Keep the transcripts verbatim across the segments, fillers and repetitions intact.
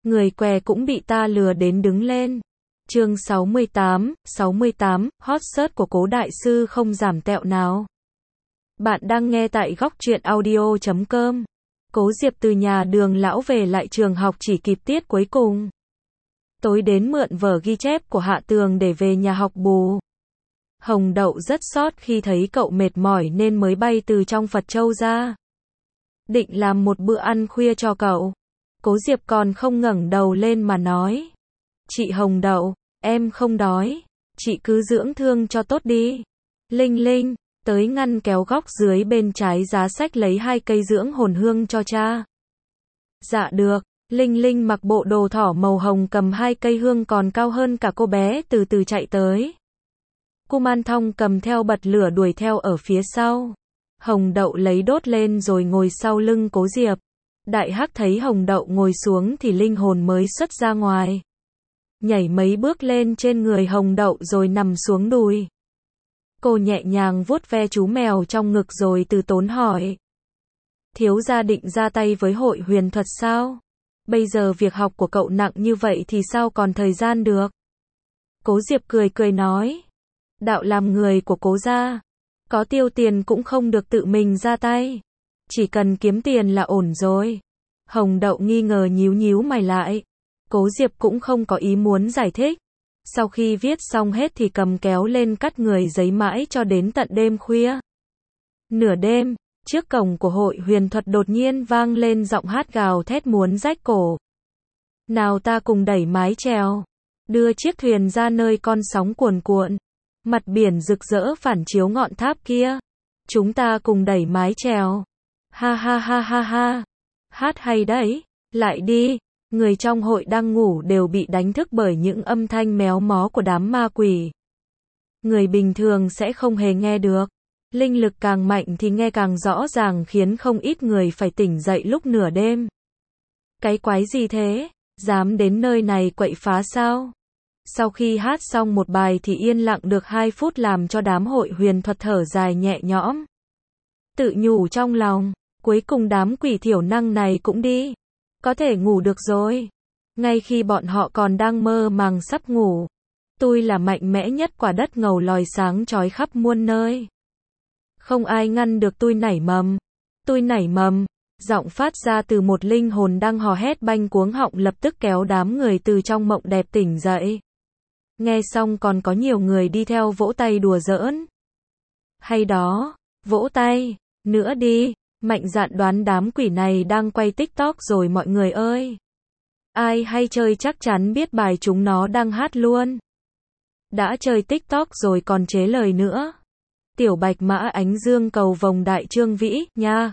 người què cũng bị ta lừa đến đứng lên. Chương sáu mươi tám, sáu mươi tám, hot search của Cố đại sư không giảm tẹo nào. Bạn đang nghe tại góc truyện audio chấm com. Cố Diệp từ nhà Đường lão về lại trường học chỉ kịp tiết cuối cùng. Tối đến mượn vở ghi chép của Hạ Tường để về nhà học bù. Hồng Đậu rất sót khi thấy cậu mệt mỏi nên mới bay từ trong Phật Châu ra. Định làm một bữa ăn khuya cho cậu. Cố Diệp còn không ngẩng đầu lên mà nói. Chị Hồng Đậu, em không đói. Chị cứ dưỡng thương cho tốt đi. Linh Linh, tới ngăn kéo góc dưới bên trái giá sách lấy hai cây dưỡng hồn hương cho cha. Dạ được. Linh Linh mặc bộ đồ thỏ màu hồng cầm hai cây hương còn cao hơn cả cô bé từ từ chạy tới. Kuman Thong cầm theo bật lửa đuổi theo ở phía sau. Hồng Đậu lấy đốt lên rồi ngồi sau lưng Cố Diệp. Đại Hắc thấy Hồng Đậu ngồi xuống thì linh hồn mới xuất ra ngoài. Nhảy mấy bước lên trên người Hồng Đậu rồi nằm xuống đùi. Cô nhẹ nhàng vuốt ve chú mèo trong ngực rồi từ tốn hỏi. Thiếu gia định ra tay với hội huyền thuật sao? Bây giờ việc học của cậu nặng như vậy thì sao còn thời gian được? Cố Diệp cười cười nói. Đạo làm người của Cố gia. Có tiêu tiền cũng không được tự mình ra tay. Chỉ cần kiếm tiền là ổn rồi. Hồng Đậu nghi ngờ nhíu nhíu mày lại. Cố Diệp cũng không có ý muốn giải thích. Sau khi viết xong hết thì cầm kéo lên cắt người giấy mãi cho đến tận đêm khuya. Nửa đêm, trước cổng của hội huyền thuật đột nhiên vang lên giọng hát gào thét muốn rách cổ. Nào ta cùng đẩy mái chèo. Đưa chiếc thuyền ra nơi con sóng cuồn cuộn. Mặt biển rực rỡ phản chiếu ngọn tháp kia. Chúng ta cùng đẩy mái chèo. Ha ha ha ha ha. Hát hay đấy. Lại đi. Người trong hội đang ngủ đều bị đánh thức bởi những âm thanh méo mó của đám ma quỷ. Người bình thường sẽ không hề nghe được. Linh lực càng mạnh thì nghe càng rõ ràng khiến không ít người phải tỉnh dậy lúc nửa đêm. Cái quái gì thế? Dám đến nơi này quậy phá sao? Sau khi hát xong một bài thì yên lặng được hai phút làm cho đám hội huyền thuật thở dài nhẹ nhõm. Tự nhủ trong lòng, cuối cùng đám quỷ thiểu năng này cũng đi. Có thể ngủ được rồi. Ngay khi bọn họ còn đang mơ màng sắp ngủ. Tôi là mạnh mẽ nhất quả đất ngầu lòi sáng chói khắp muôn nơi. Không ai ngăn được tôi nảy mầm. Tôi nảy mầm. Giọng phát ra từ một linh hồn đang hò hét banh cuống họng lập tức kéo đám người từ trong mộng đẹp tỉnh dậy. Nghe xong còn có nhiều người đi theo vỗ tay đùa giỡn. Hay đó, vỗ tay, nữa đi, mạnh dạn đoán đám quỷ này đang quay TikTok rồi mọi người ơi. Ai hay chơi chắc chắn biết bài chúng nó đang hát luôn. Đã chơi TikTok rồi còn chế lời nữa. Tiểu Bạch Mã Ánh Dương cầu vồng đại trương vĩ, nha.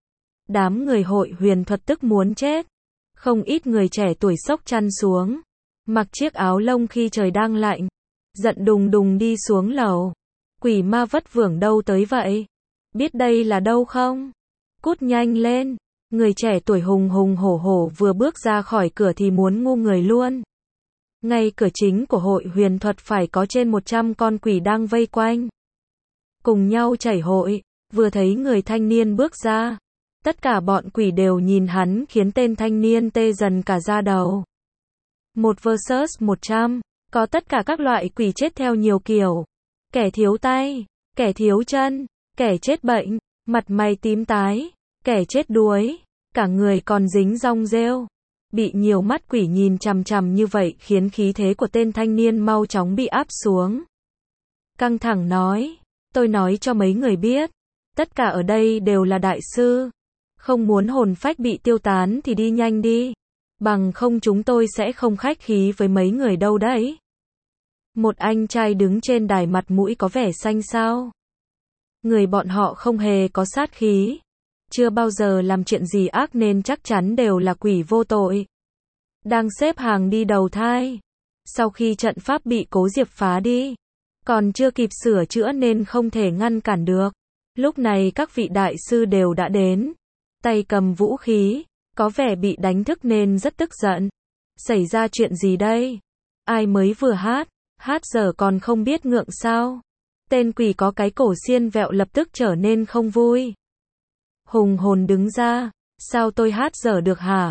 Đám người hội huyền thuật tức muốn chết. Không ít người trẻ tuổi xốc chăn xuống. Mặc chiếc áo lông khi trời đang lạnh. Giận đùng đùng đi xuống lầu. Quỷ ma vất vưởng đâu tới vậy? Biết đây là đâu không? Cút nhanh lên. Người trẻ tuổi hùng hùng hổ hổ vừa bước ra khỏi cửa thì muốn ngu người luôn. Ngay cửa chính của hội huyền thuật phải có trên một trăm con quỷ đang vây quanh. Cùng nhau chảy hội. Vừa thấy người thanh niên bước ra. Tất cả bọn quỷ đều nhìn hắn khiến tên thanh niên tê dần cả da đầu. Một versus một trăm, có tất cả các loại quỷ chết theo nhiều kiểu. Kẻ thiếu tay, kẻ thiếu chân, kẻ chết bệnh, mặt mày tím tái, kẻ chết đuối, cả người còn dính rong rêu. Bị nhiều mắt quỷ nhìn chằm chằm như vậy khiến khí thế của tên thanh niên mau chóng bị áp xuống. Căng thẳng nói, tôi nói cho mấy người biết, tất cả ở đây đều là đại sư. Không muốn hồn phách bị tiêu tán thì đi nhanh đi. Bằng không chúng tôi sẽ không khách khí với mấy người đâu đấy. Một anh trai đứng trên đài mặt mũi có vẻ xanh xao. Người bọn họ không hề có sát khí. Chưa bao giờ làm chuyện gì ác nên chắc chắn đều là quỷ vô tội. Đang xếp hàng đi đầu thai. Sau khi trận pháp bị Cố Diệp phá đi. Còn chưa kịp sửa chữa nên không thể ngăn cản được. Lúc này các vị đại sư đều đã đến. Tay cầm vũ khí. Có vẻ bị đánh thức nên rất tức giận. Xảy ra chuyện gì đây? Ai mới vừa hát? Hát giờ còn không biết ngượng sao? Tên quỷ có cái cổ xiên vẹo lập tức trở nên không vui. Hùng hồn đứng ra. Sao tôi hát dở được hả?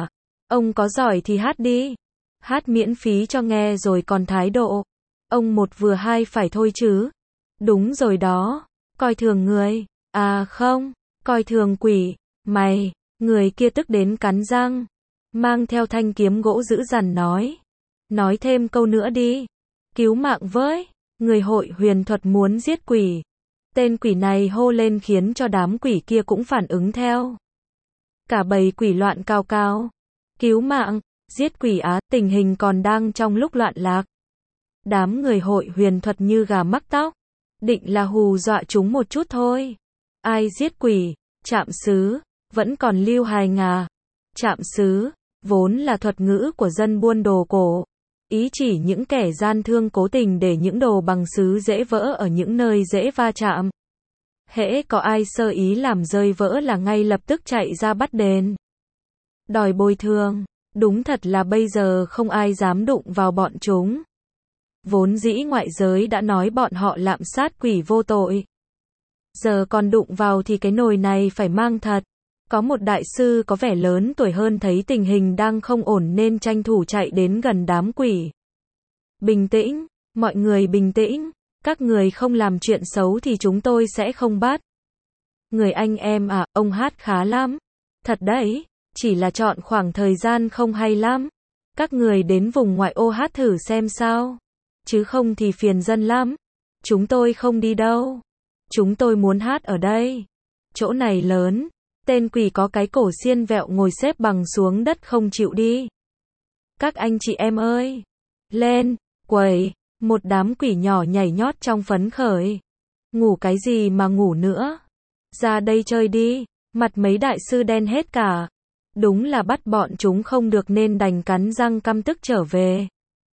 Ông có giỏi thì hát đi. Hát miễn phí cho nghe rồi còn thái độ. Ông một vừa hai phải thôi chứ. Đúng rồi đó. Coi thường người. À không. Coi thường quỷ. Mày. Người kia tức đến cắn răng. Mang theo thanh kiếm gỗ dữ dằn nói. Nói thêm câu nữa đi. Cứu mạng với. Người hội huyền thuật muốn giết quỷ. Tên quỷ này hô lên khiến cho đám quỷ kia cũng phản ứng theo. Cả bầy quỷ loạn cao cao. Cứu mạng. Giết quỷ á, tình hình còn đang trong lúc loạn lạc. Đám người hội huyền thuật như gà mắc tóc. Định là hù dọa chúng một chút thôi. Ai giết quỷ? Trạm xứ. Vẫn còn lưu hành à? Trạm xứ. Vốn là thuật ngữ của dân buôn đồ cổ. Ý chỉ những kẻ gian thương cố tình để những đồ bằng sứ dễ vỡ ở những nơi dễ va chạm. Hễ có ai sơ ý làm rơi vỡ là ngay lập tức chạy ra bắt đền. Đòi bồi thường. Đúng thật là bây giờ không ai dám đụng vào bọn chúng. Vốn dĩ ngoại giới đã nói bọn họ lạm sát quỷ vô tội. Giờ còn đụng vào thì cái nồi này phải mang thật. Có một đại sư có vẻ lớn tuổi hơn thấy tình hình đang không ổn nên tranh thủ chạy đến gần đám quỷ. Bình tĩnh, mọi người bình tĩnh. Các người không làm chuyện xấu thì chúng tôi sẽ không bắt. Người anh em à, ông hát khá lắm. Thật đấy, chỉ là chọn khoảng thời gian không hay lắm. Các người đến vùng ngoại ô hát thử xem sao. Chứ không thì phiền dân lắm. Chúng tôi không đi đâu. Chúng tôi muốn hát ở đây. Chỗ này lớn. Tên quỷ có cái cổ xiên vẹo ngồi xếp bằng xuống đất không chịu đi. Các anh chị em ơi. Lên, quẩy. Một đám quỷ nhỏ nhảy nhót trong phấn khởi. Ngủ cái gì mà ngủ nữa. Ra đây chơi đi. Mặt mấy đại sư đen hết cả. Đúng là bắt bọn chúng không được nên đành cắn răng căm tức trở về.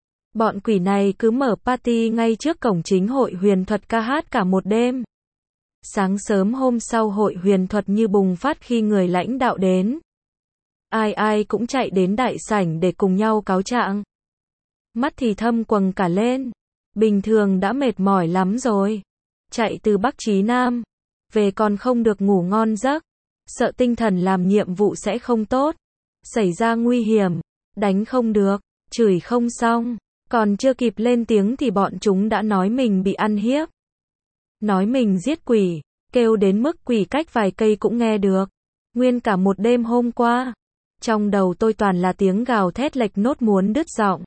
Bọn quỷ này cứ mở party ngay trước cổng chính hội huyền thuật ca hát cả một đêm. Sáng sớm hôm sau hội huyền thuật như bùng phát khi người lãnh đạo đến. Ai ai cũng chạy đến đại sảnh để cùng nhau cáo trạng. Mắt thì thâm quầng cả lên. Bình thường đã mệt mỏi lắm rồi. Chạy từ Bắc chí Nam. Về còn không được ngủ ngon giấc. Sợ tinh thần làm nhiệm vụ sẽ không tốt. Xảy ra nguy hiểm. Đánh không được. Chửi không xong. Còn chưa kịp lên tiếng thì bọn chúng đã nói mình bị ăn hiếp. Nói mình giết quỷ. Kêu đến mức quỷ cách vài cây cũng nghe được. Nguyên cả một đêm hôm qua. Trong đầu tôi toàn là tiếng gào thét lệch nốt muốn đứt giọng.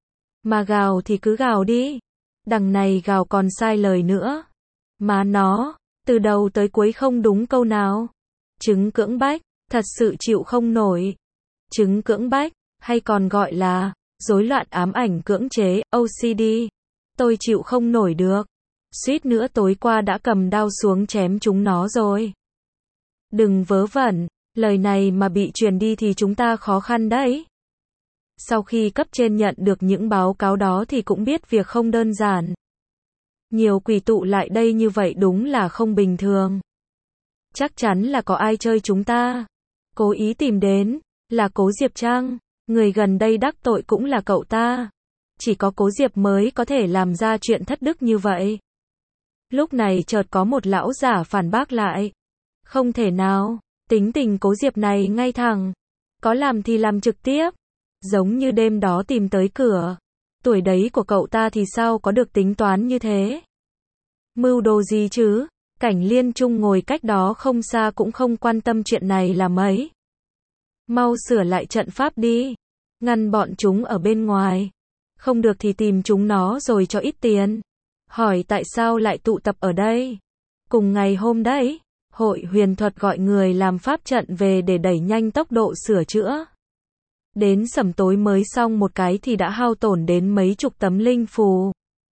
Mà gào thì cứ gào đi. Đằng này gào còn sai lời nữa. Má nó, từ đầu tới cuối không đúng câu nào. Chứng cưỡng bách, thật sự chịu không nổi. Chứng cưỡng bách, hay còn gọi là rối loạn ám ảnh cưỡng chế, ô xê đê. Tôi chịu không nổi được. Suýt nữa tối qua đã cầm đao xuống chém chúng nó rồi. Đừng vớ vẩn, lời này mà bị truyền đi thì chúng ta khó khăn đấy. Sau khi cấp trên nhận được những báo cáo đó thì cũng biết việc không đơn giản. Nhiều quỷ tụ lại đây như vậy đúng là không bình thường. Chắc chắn là có ai chơi chúng ta. Cố ý tìm đến, là Cố Diệp Trang. Người gần đây đắc tội cũng là cậu ta. Chỉ có Cố Diệp mới có thể làm ra chuyện thất đức như vậy. Lúc này chợt có một lão giả phản bác lại. Không thể nào, tính tình Cố Diệp này ngay thẳng. Có làm thì làm trực tiếp. Giống như đêm đó tìm tới cửa. Tuổi đấy của cậu ta thì sao có được tính toán như thế? Mưu đồ gì chứ? Cảnh Liên Trung ngồi cách đó không xa cũng không quan tâm chuyện này là mấy. Mau sửa lại trận pháp đi. Ngăn bọn chúng ở bên ngoài. Không được thì tìm chúng nó rồi cho ít tiền. Hỏi tại sao lại tụ tập ở đây? Cùng ngày hôm đấy, hội huyền thuật gọi người làm pháp trận về để đẩy nhanh tốc độ sửa chữa. Đến sẩm tối mới xong một cái thì đã hao tổn đến mấy chục tấm linh phù.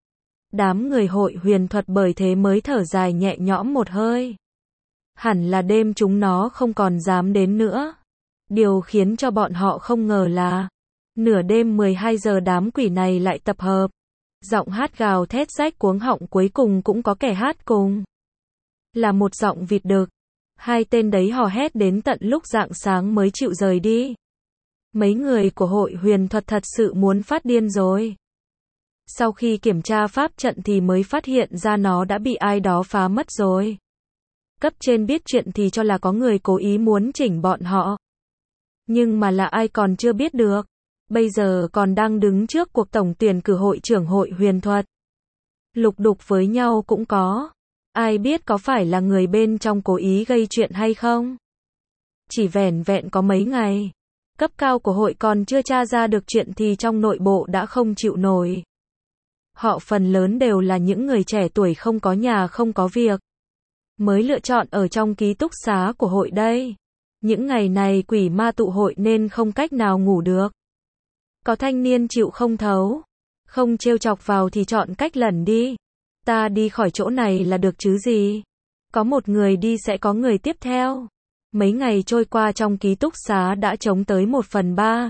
Đám người hội huyền thuật bởi thế mới thở dài nhẹ nhõm một hơi. Hẳn là đêm chúng nó không còn dám đến nữa. Điều khiến cho bọn họ không ngờ là nửa đêm mười hai giờ đám quỷ này lại tập hợp. Giọng hát gào thét rách cuống họng cuối cùng cũng có kẻ hát cùng. Là một giọng vịt đực. Hai tên đấy hò hét đến tận lúc rạng sáng mới chịu rời đi. Mấy người của hội huyền thuật thật sự muốn phát điên rồi. Sau khi kiểm tra pháp trận thì mới phát hiện ra nó đã bị ai đó phá mất rồi. Cấp trên biết chuyện thì cho là có người cố ý muốn chỉnh bọn họ. Nhưng mà là ai còn chưa biết được. Bây giờ còn đang đứng trước cuộc tổng tuyển cử hội trưởng hội huyền thuật. Lục đục với nhau cũng có. Ai biết có phải là người bên trong cố ý gây chuyện hay không? Chỉ vẻn vẹn có mấy ngày. Cấp cao của hội còn chưa tra ra được chuyện thì trong nội bộ đã không chịu nổi. Họ phần lớn đều là những người trẻ tuổi không có nhà không có việc. Mới lựa chọn ở trong ký túc xá của hội đây. Những ngày này quỷ ma tụ hội nên không cách nào ngủ được. Có thanh niên chịu không thấu. Không trêu chọc vào thì chọn cách lẩn đi. Ta đi khỏi chỗ này là được chứ gì. Có một người đi sẽ có người tiếp theo. Mấy ngày trôi qua trong ký túc xá đã trống tới một phần ba.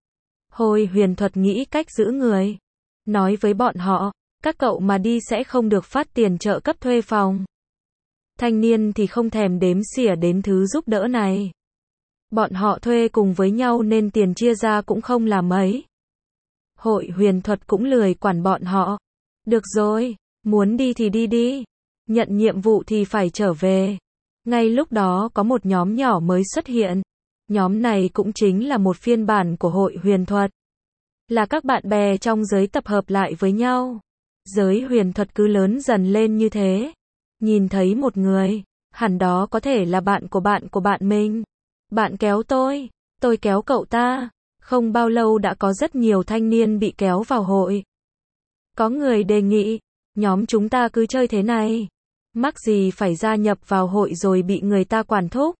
Hội huyền thuật nghĩ cách giữ người. Nói với bọn họ, các cậu mà đi sẽ không được phát tiền trợ cấp thuê phòng. Thanh niên thì không thèm đếm xỉa đến thứ giúp đỡ này. Bọn họ thuê cùng với nhau nên tiền chia ra cũng không là mấy. Hội huyền thuật cũng lười quản bọn họ. Được rồi, muốn đi thì đi đi. Nhận nhiệm vụ thì phải trở về. Ngay lúc đó có một nhóm nhỏ mới xuất hiện. Nhóm này cũng chính là một phiên bản của hội huyền thuật. Là các bạn bè trong giới tập hợp lại với nhau. Giới huyền thuật cứ lớn dần lên như thế. Nhìn thấy một người, hẳn đó có thể là bạn của bạn của bạn mình. Bạn kéo tôi, tôi kéo cậu ta. Không bao lâu đã có rất nhiều thanh niên bị kéo vào hội. Có người đề nghị, nhóm chúng ta cứ chơi thế này. Mắc gì phải gia nhập vào hội rồi bị người ta quản thúc.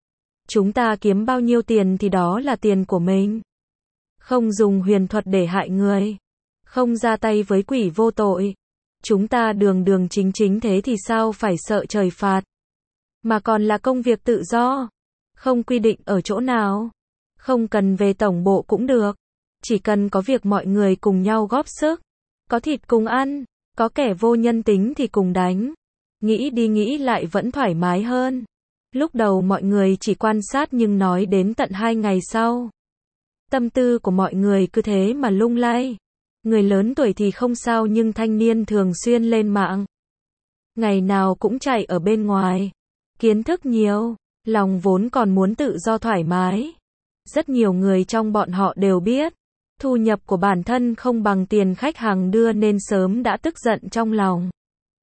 Chúng ta kiếm bao nhiêu tiền thì đó là tiền của mình. Không dùng huyền thuật để hại người. Không ra tay với quỷ vô tội. Chúng ta đường đường chính chính thế thì sao phải sợ trời phạt. Mà còn là công việc tự do. Không quy định ở chỗ nào. Không cần về tổng bộ cũng được. Chỉ cần có việc mọi người cùng nhau góp sức. Có thịt cùng ăn. Có kẻ vô nhân tính thì cùng đánh. Nghĩ đi nghĩ lại vẫn thoải mái hơn. Lúc đầu mọi người chỉ quan sát nhưng nói đến tận hai ngày sau. Tâm tư của mọi người cứ thế mà lung lay. Người lớn tuổi thì không sao nhưng thanh niên thường xuyên lên mạng. Ngày nào cũng chạy ở bên ngoài. Kiến thức nhiều. Lòng vốn còn muốn tự do thoải mái. Rất nhiều người trong bọn họ đều biết. Thu nhập của bản thân không bằng tiền khách hàng đưa nên sớm đã tức giận trong lòng.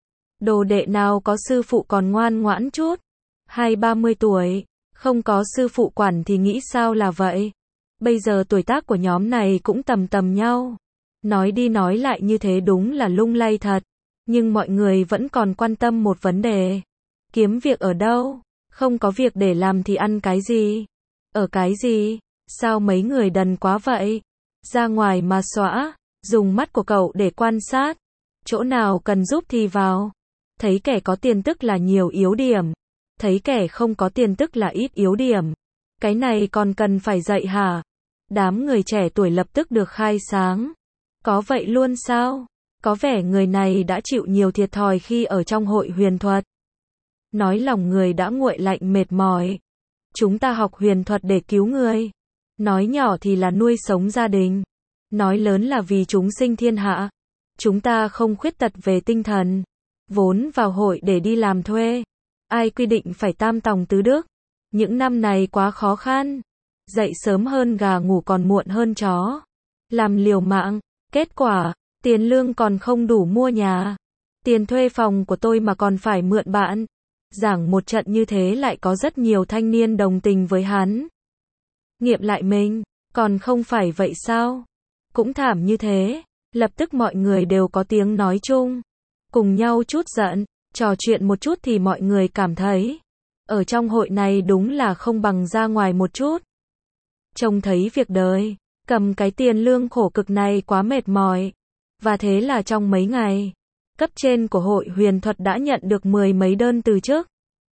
Đồ đệ nào có sư phụ còn ngoan ngoãn chút. Hai ba mươi tuổi. Không có sư phụ quản thì nghĩ sao là vậy. Bây giờ tuổi tác của nhóm này cũng tầm tầm nhau. Nói đi nói lại như thế đúng là lung lay thật. Nhưng mọi người vẫn còn quan tâm một vấn đề. Kiếm việc ở đâu? Không có việc để làm thì ăn cái gì? Ở cái gì? Sao mấy người đần quá vậy? Ra ngoài mà xõa. Dùng mắt của cậu để quan sát. Chỗ nào cần giúp thì vào. Thấy kẻ có tiền tức là nhiều yếu điểm. Thấy kẻ không có tiền tức là ít yếu điểm. Cái này còn cần phải dạy hả? Đám người trẻ tuổi lập tức được khai sáng. Có vậy luôn sao? Có vẻ người này đã chịu nhiều thiệt thòi khi ở trong hội huyền thuật. Nói lòng người đã nguội lạnh mệt mỏi. Chúng ta học huyền thuật để cứu người. Nói nhỏ thì là nuôi sống gia đình. Nói lớn là vì chúng sinh thiên hạ. Chúng ta không khuyết tật về tinh thần. Vốn vào hội để đi làm thuê. Ai quy định phải tam tòng tứ đức. Những năm này quá khó khăn. Dậy sớm hơn gà ngủ còn muộn hơn chó. Làm liều mạng. Kết quả, tiền lương còn không đủ mua nhà. Tiền thuê phòng của tôi mà còn phải mượn bạn. Giảng một trận như thế lại có rất nhiều thanh niên đồng tình với hắn. Nghiệm lại mình, còn không phải vậy sao? Cũng thảm như thế. Lập tức mọi người đều có tiếng nói chung. Cùng nhau chút giận, trò chuyện một chút thì mọi người cảm thấy. Ở trong hội này đúng là không bằng ra ngoài một chút. Trông thấy việc đời. Cầm cái tiền lương khổ cực này quá mệt mỏi. Và thế là trong mấy ngày, cấp trên của hội huyền thuật đã nhận được mười mấy đơn từ chức.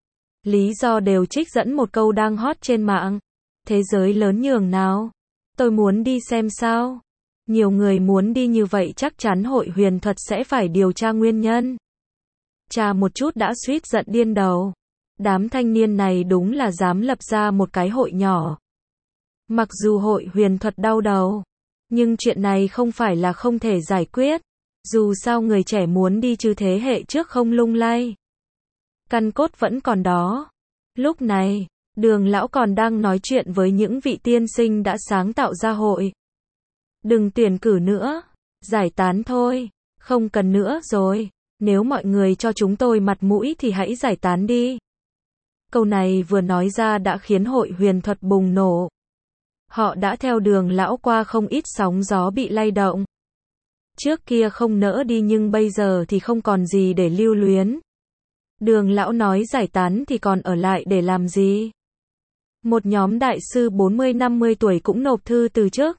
Lý do đều trích dẫn một câu đang hot trên mạng. Thế giới lớn nhường nào? Tôi muốn đi xem sao. Nhiều người muốn đi như vậy chắc chắn hội huyền thuật sẽ phải điều tra nguyên nhân. Tra một chút đã suýt giận điên đầu. Đám thanh niên này đúng là dám lập ra một cái hội nhỏ. Mặc dù hội huyền thuật đau đầu, nhưng chuyện này không phải là không thể giải quyết. Dù sao người trẻ muốn đi chứ thế hệ trước không lung lay. Căn cốt vẫn còn đó. Lúc này, Đường lão còn đang nói chuyện với những vị tiên sinh đã sáng tạo ra hội. Đừng tuyển cử nữa, giải tán thôi, không cần nữa rồi, nếu mọi người cho chúng tôi mặt mũi thì hãy giải tán đi. Câu này vừa nói ra đã khiến hội huyền thuật bùng nổ. Họ đã theo đường lão qua không ít sóng gió bị lay động. Trước kia không nỡ đi nhưng bây giờ thì không còn gì để lưu luyến. Đường lão nói giải tán thì còn ở lại để làm gì? Một nhóm đại sư bốn mươi năm mươi tuổi cũng nộp thư từ chức.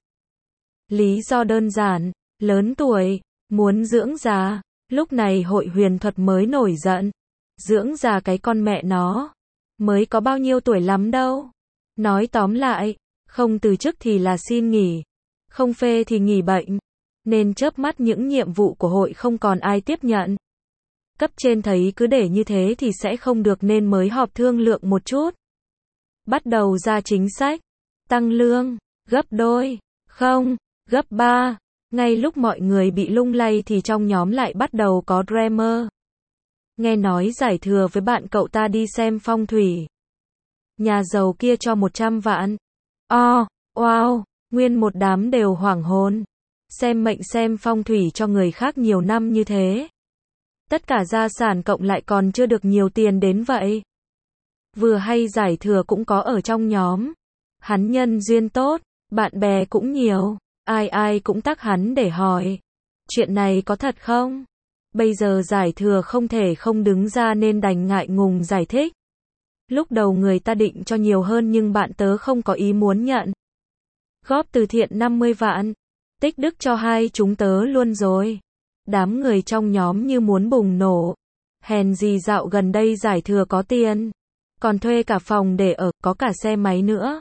Lý do đơn giản, lớn tuổi, muốn dưỡng già. Lúc này hội huyền thuật mới nổi giận. Dưỡng già cái con mẹ nó. Mới có bao nhiêu tuổi lắm đâu. Nói tóm lại, không từ chức thì là xin nghỉ. Không phê thì nghỉ bệnh. Nên chớp mắt những nhiệm vụ của hội không còn ai tiếp nhận. Cấp trên thấy cứ để như thế thì sẽ không được nên mới họp thương lượng một chút. Bắt đầu ra chính sách. Tăng lương, gấp đôi, không, gấp ba. Ngay lúc mọi người bị lung lay thì trong nhóm lại bắt đầu có drama. Nghe nói giải thừa với bạn cậu ta đi xem phong thủy. Nhà giàu kia cho một trăm vạn. Oh, wow, nguyên một đám đều hoảng hồn. Xem mệnh xem phong thủy cho người khác nhiều năm như thế. Tất cả gia sản cộng lại còn chưa được nhiều tiền đến vậy. Vừa hay giải thừa cũng có ở trong nhóm. Hắn nhân duyên tốt, bạn bè cũng nhiều. Ai ai cũng tắc hắn để hỏi. Chuyện này có thật không? Bây giờ giải thừa không thể không đứng ra nên đành ngại ngùng giải thích. Lúc đầu người ta định cho nhiều hơn nhưng bạn tớ không có ý muốn nhận. Góp từ thiện năm mươi vạn. Tích đức cho hai chúng tớ luôn rồi. Đám người trong nhóm như muốn bùng nổ. Hèn gì dạo gần đây giải thừa có tiền. Còn thuê cả phòng để ở, có cả xe máy nữa.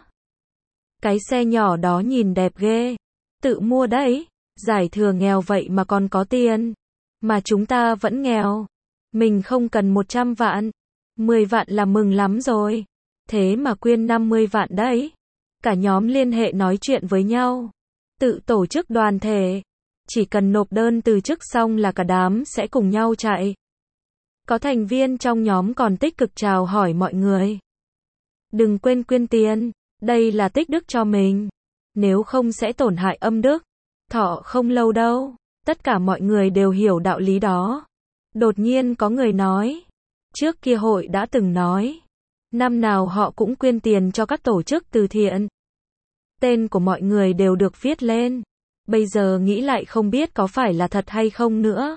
Cái xe nhỏ đó nhìn đẹp ghê. Tự mua đấy. Giải thừa nghèo vậy mà còn có tiền. Mà chúng ta vẫn nghèo. Mình không cần một trăm vạn. mười vạn là mừng lắm rồi. Thế mà quyên năm mươi vạn đấy. Cả nhóm liên hệ nói chuyện với nhau. Tự tổ chức đoàn thể. Chỉ cần nộp đơn từ chức xong là cả đám sẽ cùng nhau chạy. Có thành viên trong nhóm còn tích cực chào hỏi mọi người. Đừng quên quyên tiền. Đây là tích đức cho mình. Nếu không sẽ tổn hại âm đức. Thọ không lâu đâu. Tất cả mọi người đều hiểu đạo lý đó. Đột nhiên có người nói. Trước kia hội đã từng nói. Năm nào họ cũng quyên tiền cho các tổ chức từ thiện. Tên của mọi người đều được viết lên. Bây giờ nghĩ lại không biết có phải là thật hay không nữa.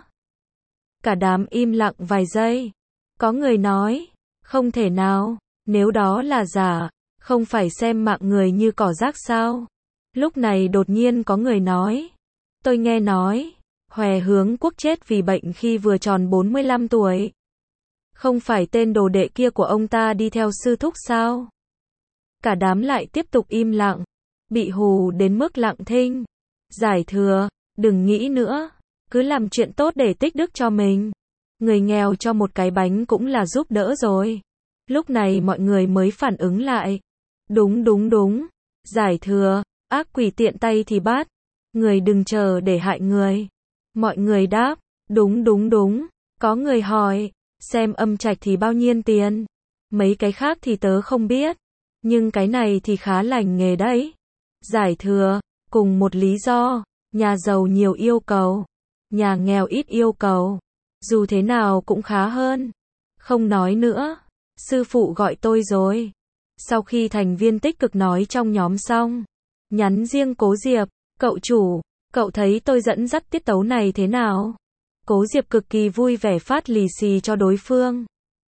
Cả đám im lặng vài giây. Có người nói. Không thể nào. Nếu đó là giả. Không phải xem mạng người như cỏ rác sao. Lúc này đột nhiên có người nói. Tôi nghe nói. Hòe Hướng Quốc chết vì bệnh khi vừa tròn bốn mươi lăm tuổi. Không phải tên đồ đệ kia của ông ta đi theo sư thúc sao? Cả đám lại tiếp tục im lặng. Bị hù đến mức lặng thinh. Giải thừa, đừng nghĩ nữa. Cứ làm chuyện tốt để tích đức cho mình. Người nghèo cho một cái bánh cũng là giúp đỡ rồi. Lúc này mọi người mới phản ứng lại. Đúng đúng đúng. Giải thừa, ác quỷ tiện tay thì bắt. Người đừng chờ để hại người. Mọi người đáp. Đúng đúng đúng. Có người hỏi. Xem âm trạch thì bao nhiêu tiền? Mấy cái khác thì tớ không biết. Nhưng cái này thì khá lành nghề đấy. Giải thừa, cùng một lý do. Nhà giàu nhiều yêu cầu. Nhà nghèo ít yêu cầu. Dù thế nào cũng khá hơn. Không nói nữa. Sư phụ gọi tôi rồi. Sau khi thành viên tích cực nói trong nhóm xong. Nhắn riêng Cố Diệp. Cậu chủ, cậu thấy tôi dẫn dắt tiết tấu này thế nào? Cố Diệp cực kỳ vui vẻ phát lì xì cho đối phương.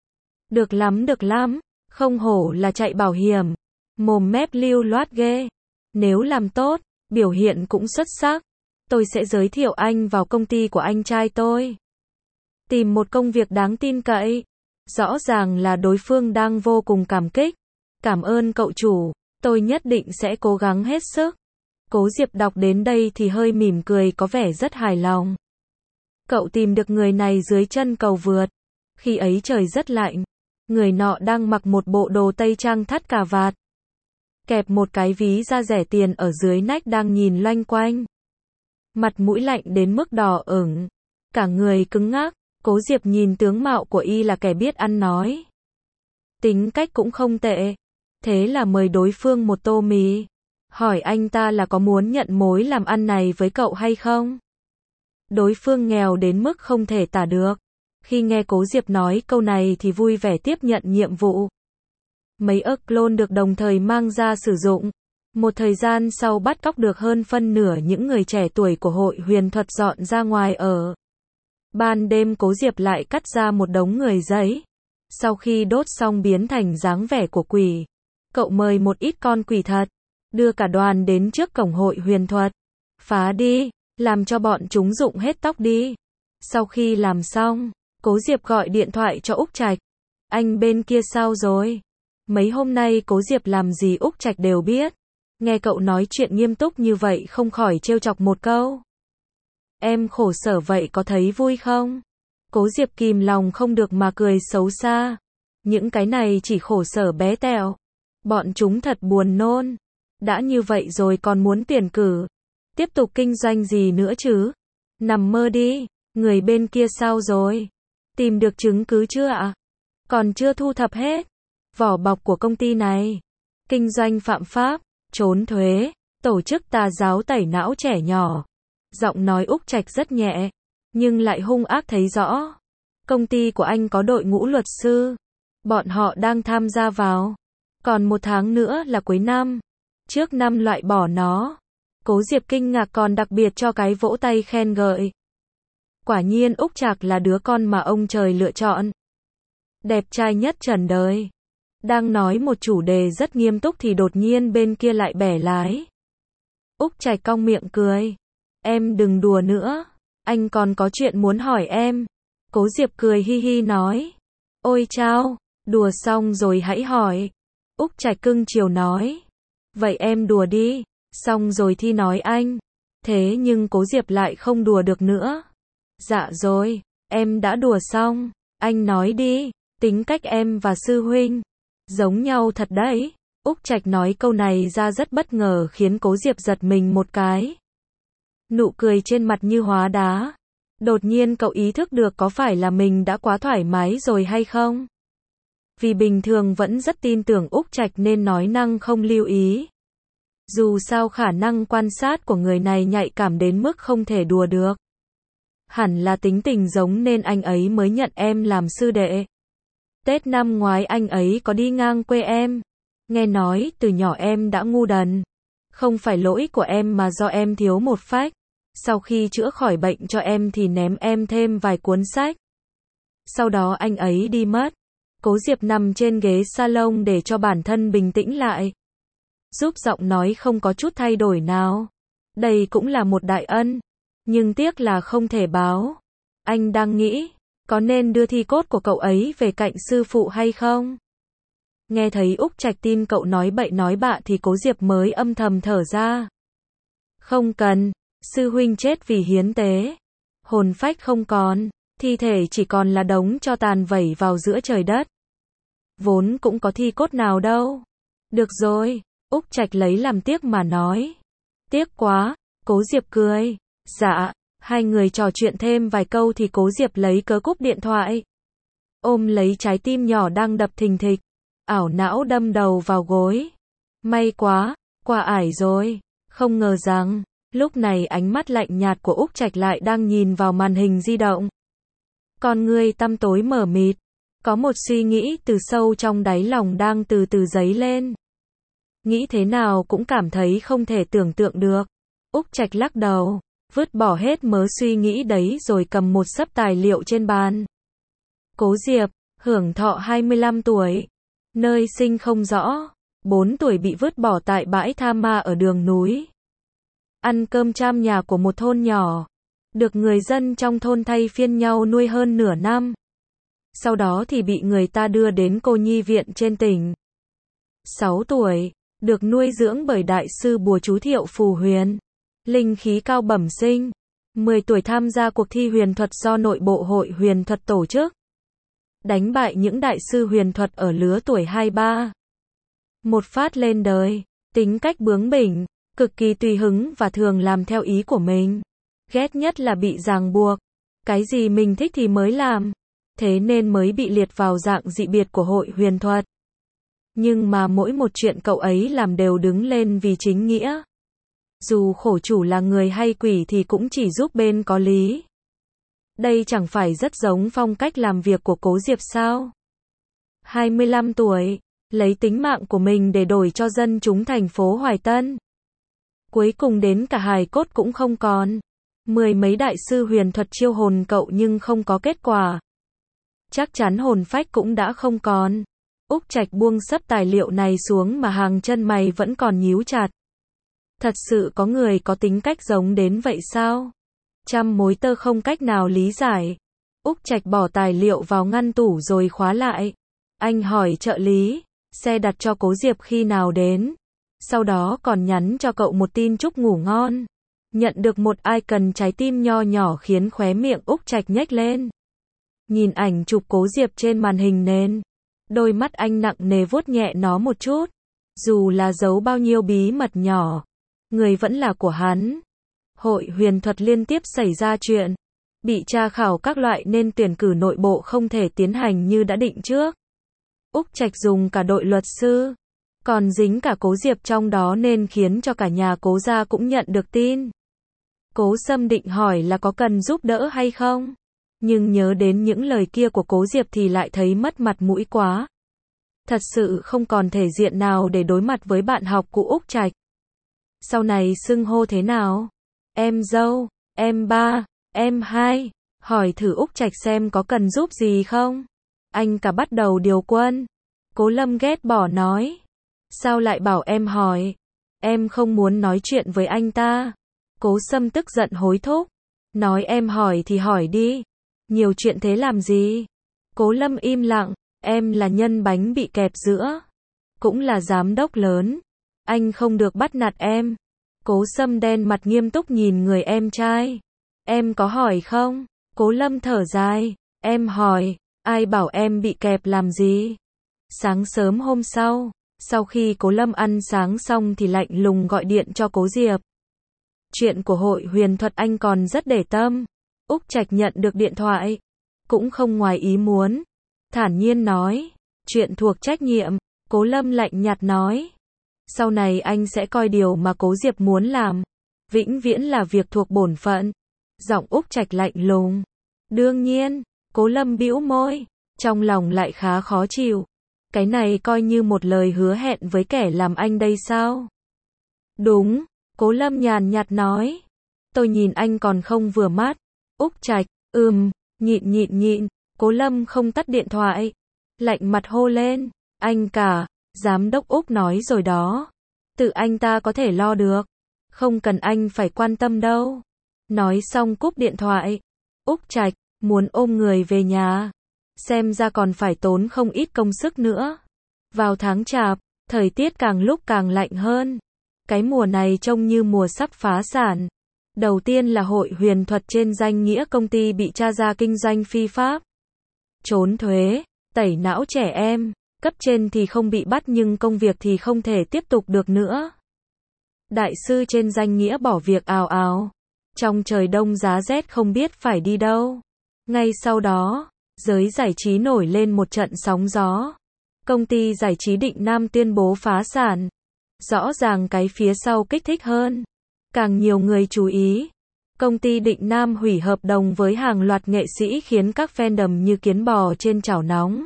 Được lắm được lắm. Không hổ là chạy bảo hiểm. Mồm mép lưu loát ghê. Nếu làm tốt, biểu hiện cũng xuất sắc. Tôi sẽ giới thiệu anh vào công ty của anh trai tôi. Tìm một công việc đáng tin cậy. Rõ ràng là đối phương đang vô cùng cảm kích. Cảm ơn cậu chủ. Tôi nhất định sẽ cố gắng hết sức. Cố Diệp đọc đến đây thì hơi mỉm cười có vẻ rất hài lòng. Cậu tìm được người này dưới chân cầu vượt. Khi ấy trời rất lạnh. Người nọ đang mặc một bộ đồ tây trang thắt cà vạt. Kẹp một cái ví da rẻ tiền ở dưới nách đang nhìn loanh quanh. Mặt mũi lạnh đến mức đỏ ửng. Cả người cứng ngắc. Cố Diệp nhìn tướng mạo của y là kẻ biết ăn nói. Tính cách cũng không tệ. Thế là mời đối phương một tô mì. Hỏi anh ta là có muốn nhận mối làm ăn này với cậu hay không? Đối phương nghèo đến mức không thể tả được. Khi nghe Cố Diệp nói câu này thì vui vẻ tiếp nhận nhiệm vụ. Mấy ức clone được đồng thời mang ra sử dụng. Một thời gian sau bắt cóc được hơn phân nửa những người trẻ tuổi của hội huyền thuật dọn ra ngoài ở. Ban đêm Cố Diệp lại cắt ra một đống người giấy. Sau khi đốt xong biến thành dáng vẻ của quỷ. Cậu mời một ít con quỷ thật. Đưa cả đoàn đến trước cổng hội huyền thuật. Phá đi, làm cho bọn chúng rụng hết tóc đi. Sau khi làm xong, Cố Diệp gọi điện thoại cho Úc Trạch. Anh bên kia sao rồi? Mấy hôm nay Cố Diệp làm gì Úc Trạch đều biết. Nghe cậu nói chuyện nghiêm túc như vậy không khỏi trêu chọc một câu. Em khổ sở vậy có thấy vui không? Cố Diệp kìm lòng không được mà cười xấu xa. Những cái này chỉ khổ sở bé tẹo. Bọn chúng thật buồn nôn. Đã như vậy rồi còn muốn tiền cử. Tiếp tục kinh doanh gì nữa chứ? Nằm mơ đi. Người bên kia sao rồi? Tìm được chứng cứ chưa ạ? Còn chưa thu thập hết. Vỏ bọc của công ty này. Kinh doanh phạm pháp, trốn thuế, tổ chức tà giáo tẩy não trẻ nhỏ. Giọng nói Úc Trạch rất nhẹ, nhưng lại hung ác thấy rõ. Công ty của anh có đội ngũ luật sư. Bọn họ đang tham gia vào. Còn một tháng nữa là cuối năm. Trước năm loại bỏ nó. Cố Diệp kinh ngạc còn đặc biệt cho cái vỗ tay khen ngợi. Quả nhiên Úc Trạch là đứa con mà ông trời lựa chọn. Đẹp trai nhất trần đời. Đang nói một chủ đề rất nghiêm túc thì đột nhiên bên kia lại bẻ lái. Úc Trạch cong miệng cười. Em đừng đùa nữa. Anh còn có chuyện muốn hỏi em. Cố Diệp cười hi hi nói. Ôi chao, đùa xong rồi hãy hỏi. Úc Trạch cưng chiều nói. Vậy em đùa đi. Xong rồi thì nói anh. Thế nhưng Cố Diệp lại không đùa được nữa. Dạ rồi, em đã đùa xong. Anh nói đi. Tính cách em và sư huynh giống nhau thật đấy. Úc Trạch nói câu này ra rất bất ngờ khiến Cố Diệp giật mình một cái. Nụ cười trên mặt như hóa đá. Đột nhiên cậu ý thức được có phải là mình đã quá thoải mái rồi hay không? Vì bình thường vẫn rất tin tưởng Úc Trạch nên nói năng không lưu ý. Dù sao khả năng quan sát của người này nhạy cảm đến mức không thể đùa được. Hẳn là tính tình giống nên anh ấy mới nhận em làm sư đệ. Tết năm ngoái anh ấy có đi ngang quê em. Nghe nói từ nhỏ em đã ngu đần. Không phải lỗi của em mà do em thiếu một phách. Sau khi chữa khỏi bệnh cho em thì ném em thêm vài cuốn sách. Sau đó anh ấy đi mất. Cố Diệp nằm trên ghế salon để cho bản thân bình tĩnh lại. Giúp giọng nói không có chút thay đổi nào. Đây cũng là một đại ân. Nhưng tiếc là không thể báo. Anh đang nghĩ, có nên đưa thi cốt của cậu ấy về cạnh sư phụ hay không? Nghe thấy Úc Trạch tin cậu nói bậy nói bạ thì Cố Diệp mới âm thầm thở ra. Không cần, sư huynh chết vì hiến tế. Hồn phách không còn, thi thể chỉ còn là đống tro tàn vẩy vào giữa trời đất. Vốn cũng có thi cốt nào đâu. Được rồi, Úc Trạch lấy làm tiếc mà nói. Tiếc quá, Cố Diệp cười. Dạ, hai người trò chuyện thêm vài câu thì Cố Diệp lấy cớ cúp điện thoại. Ôm lấy trái tim nhỏ đang đập thình thịch. Ảo não đâm đầu vào gối. May quá, qua ải rồi. Không ngờ rằng, lúc này ánh mắt lạnh nhạt của Úc Trạch lại đang nhìn vào màn hình di động. Con ngươi tăm tối mờ mịt. Có một suy nghĩ từ sâu trong đáy lòng đang từ từ dấy lên. Nghĩ thế nào cũng cảm thấy không thể tưởng tượng được. Úc Trạch lắc đầu, vứt bỏ hết mớ suy nghĩ đấy rồi cầm một xấp tài liệu trên bàn. Cố Diệp, hưởng thọ hai mươi lăm tuổi. Nơi sinh không rõ. bốn tuổi bị vứt bỏ tại bãi tha ma ở đường núi. Ăn cơm trăm nhà của một thôn nhỏ. Được người dân trong thôn thay phiên nhau nuôi hơn nửa năm. Sau đó thì bị người ta đưa đến cô nhi viện trên tỉnh. sáu tuổi, được nuôi dưỡng bởi đại sư bùa chú Thiệu Phù Huyền. Linh khí cao bẩm sinh. mười tuổi tham gia cuộc thi huyền thuật do nội bộ hội huyền thuật tổ chức. Đánh bại những đại sư huyền thuật ở lứa tuổi hai ba. Một phát lên đời. Tính cách bướng bỉnh, cực kỳ tùy hứng và thường làm theo ý của mình. Ghét nhất là bị ràng buộc. Cái gì mình thích thì mới làm. Thế nên mới bị liệt vào dạng dị biệt của hội huyền thuật. Nhưng mà mỗi một chuyện cậu ấy làm đều đứng lên vì chính nghĩa. Dù khổ chủ là người hay quỷ thì cũng chỉ giúp bên có lý. Đây chẳng phải rất giống phong cách làm việc của Cố Diệp sao? hai mươi lăm tuổi, lấy tính mạng của mình để đổi cho dân chúng thành phố Hoài Tân. Cuối cùng đến cả hài cốt cũng không còn. Mười mấy đại sư huyền thuật chiêu hồn cậu nhưng không có kết quả. Chắc chắn hồn phách cũng đã không còn. Úc Trạch buông sấp tài liệu này xuống mà hàng chân mày vẫn còn nhíu chặt. Thật sự có người có tính cách giống đến vậy sao? Trăm mối tơ không cách nào lý giải. Úc Trạch bỏ tài liệu vào ngăn tủ rồi khóa lại. Anh hỏi trợ lý, xe đặt cho Cố Diệp khi nào đến? Sau đó còn nhắn cho cậu một tin chúc ngủ ngon. Nhận được một icon trái tim nho nhỏ khiến khóe miệng Úc Trạch nhếch lên. Nhìn ảnh chụp Cố Diệp trên màn hình nền. Đôi mắt anh nặng nề vuốt nhẹ nó một chút. Dù là giấu bao nhiêu bí mật nhỏ, người vẫn là của hắn. Hội huyền thuật liên tiếp xảy ra chuyện. Bị tra khảo các loại nên tuyển cử nội bộ không thể tiến hành như đã định trước. Úc Trạch dùng cả đội luật sư. Còn dính cả Cố Diệp trong đó nên khiến cho cả nhà Cố gia cũng nhận được tin. Cố Sâm định hỏi là có cần giúp đỡ hay không. Nhưng nhớ đến những lời kia của Cố Diệp thì lại thấy mất mặt mũi quá. Thật sự không còn thể diện nào để đối mặt với bạn học của Úc Trạch. Sau này xưng hô thế nào? Em dâu, em ba, em hai. Hỏi thử Úc Trạch xem có cần giúp gì không? Anh cả bắt đầu điều quân. Cố Lâm ghét bỏ nói. Sao lại bảo em hỏi? Em không muốn nói chuyện với anh ta. Cố Sâm tức giận hối thúc. Nói em hỏi thì hỏi đi. Nhiều chuyện thế làm gì? Cố Lâm im lặng. Em là nhân bánh bị kẹp giữa. Cũng là giám đốc lớn. Anh không được bắt nạt em. Cố Sâm đen mặt nghiêm túc nhìn người em trai. Em có hỏi không? Cố Lâm thở dài. Em hỏi. Ai bảo em bị kẹp làm gì? Sáng sớm hôm sau, sau khi Cố Lâm ăn sáng xong thì lạnh lùng gọi điện cho Cố Diệp. Chuyện của hội huyền thuật anh còn rất để tâm. Úc Trạch nhận được điện thoại. Cũng không ngoài ý muốn. Thản nhiên nói. Chuyện thuộc trách nhiệm. Cố Lâm lạnh nhạt nói. Sau này anh sẽ coi điều mà Cố Diệp muốn làm. Vĩnh viễn là việc thuộc bổn phận. Giọng Úc Trạch lạnh lùng. Đương nhiên. Cố Lâm bĩu môi. Trong lòng lại khá khó chịu. Cái này coi như một lời hứa hẹn với kẻ làm anh đây sao? Đúng. Cố Lâm nhàn nhạt nói. Tôi nhìn anh còn không vừa mắt. Úc Trạch, ừm, nhịn nhịn nhịn. Cố Lâm không tắt điện thoại. Lạnh mặt hô lên. Anh cả, giám đốc Úc nói rồi đó. Tự anh ta có thể lo được. Không cần anh phải quan tâm đâu. Nói xong cúp điện thoại. Úc Trạch, muốn ôm người về nhà. Xem ra còn phải tốn không ít công sức nữa. Vào tháng Chạp, thời tiết càng lúc càng lạnh hơn. Cái mùa này trông như mùa sắp phá sản. Đầu tiên là hội huyền thuật trên danh nghĩa công ty bị tra ra kinh doanh phi pháp. Trốn thuế, tẩy não trẻ em, cấp trên thì không bị bắt nhưng công việc thì không thể tiếp tục được nữa. Đại sư trên danh nghĩa bỏ việc ào ào. Trong trời đông giá rét không biết phải đi đâu. Ngay sau đó, giới giải trí nổi lên một trận sóng gió. Công ty giải trí Định Nam tuyên bố phá sản. Rõ ràng cái phía sau kích thích hơn. Càng nhiều người chú ý. Công ty Định Nam hủy hợp đồng với hàng loạt nghệ sĩ khiến các fandom như kiến bò trên chảo nóng.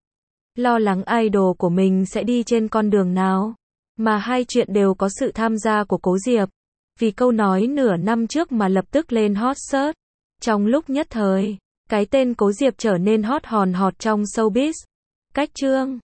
Lo lắng idol của mình sẽ đi trên con đường nào. Mà hai chuyện đều có sự tham gia của Cố Diệp. Vì câu nói nửa năm trước mà lập tức lên hot search. Trong lúc nhất thời, cái tên Cố Diệp trở nên hot hòn hot trong showbiz. Cách chương